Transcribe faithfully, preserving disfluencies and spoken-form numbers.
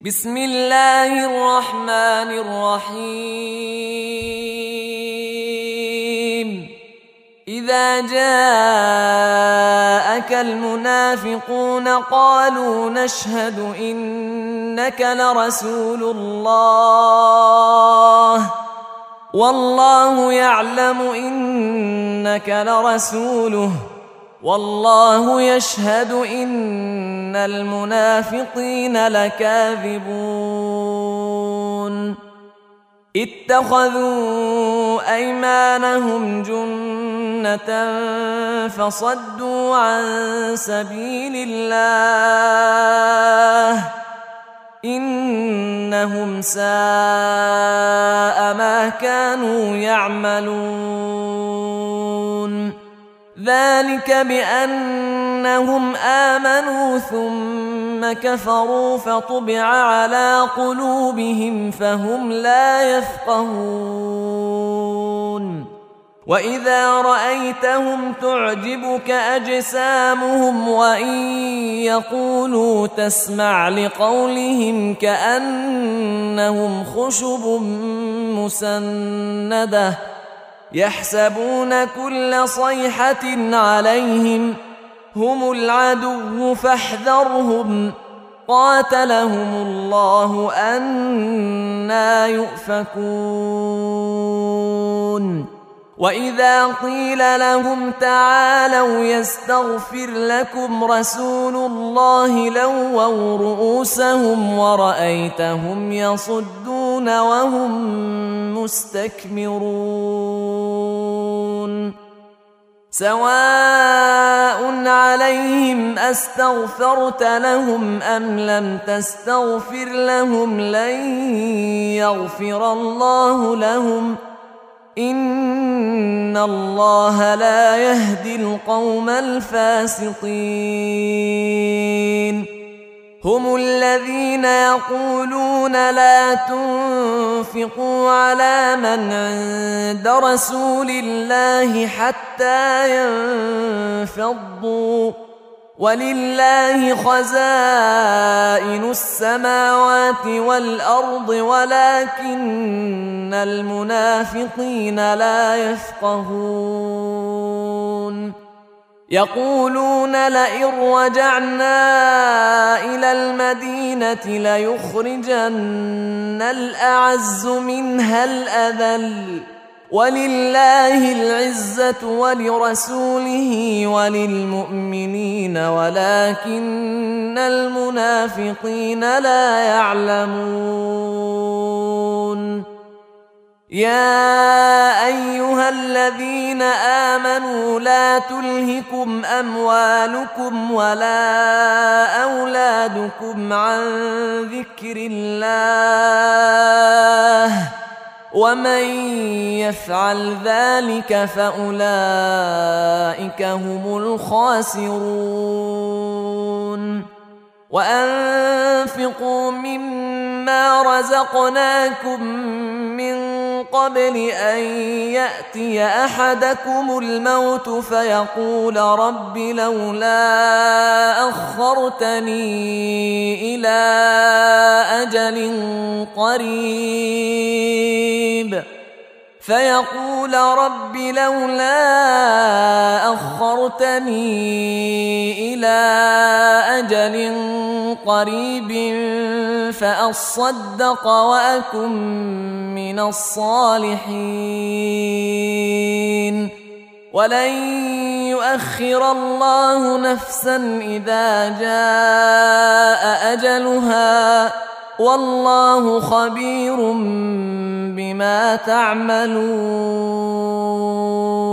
بسم الله الرحمن الرحيم. إذا جاءك المنافقون قالوا نشهد إنك لرسول الله والله يعلم إنك لرسوله والله يشهد إن المنافقين لكاذبون. اتخذوا أيمانهم جنة فصدوا عن سبيل الله إنهم ساء ما كانوا يعملون. ذلك بأنهم آمنوا ثم كفروا فطبع على قلوبهم فهم لا يفقهون. وإذا رأيتهم تعجبك أجسامهم وإن يقولوا تسمع لقولهم كأنهم خشب مسندة يحسبون كل صيحة عليهم هم العدو فاحذرهم قاتلهم الله أنى يؤفكون. وإذا قيل لهم تعالوا يستغفر لكم رسول الله لووا رؤوسهم ورأيتهم يصدون وهم مستكبرون. سواء عليهم أستغفرت لهم أم لم تستغفر لهم لن يغفر الله لهم إن الله لا يهدي القوم الفاسقين. هم الذين يقولون لا تنفقوا على من عند رسول الله حتى ينفضوا ولله خزائن السماوات والأرض ولكن المنافقين لا يفقهون. يقولون لئن رجعنا إلى المدينة ليخرجن الأعز منها الأذل ولله العزة ولرسوله وللمؤمنين ولكن المنافقين لا يعلمون. يا أيها الذين آمنوا لا تلهكم أموالكم ولا أولادكم عن ذكر الله ومن يفعل ذلك فأولئك هم الخاسرون. وأنفقوا مما رزقناكم من قبل أن يأتي أحدكم الموت فيقول رب لولا أخرتني إلى أجل قريب فيقول رب لولا أخرتني إلى أجل قريب فأصدق وأكن من الصالحين ولن يؤخر الله نفسا إذا جاء أجلها والله خبير بما تعملون.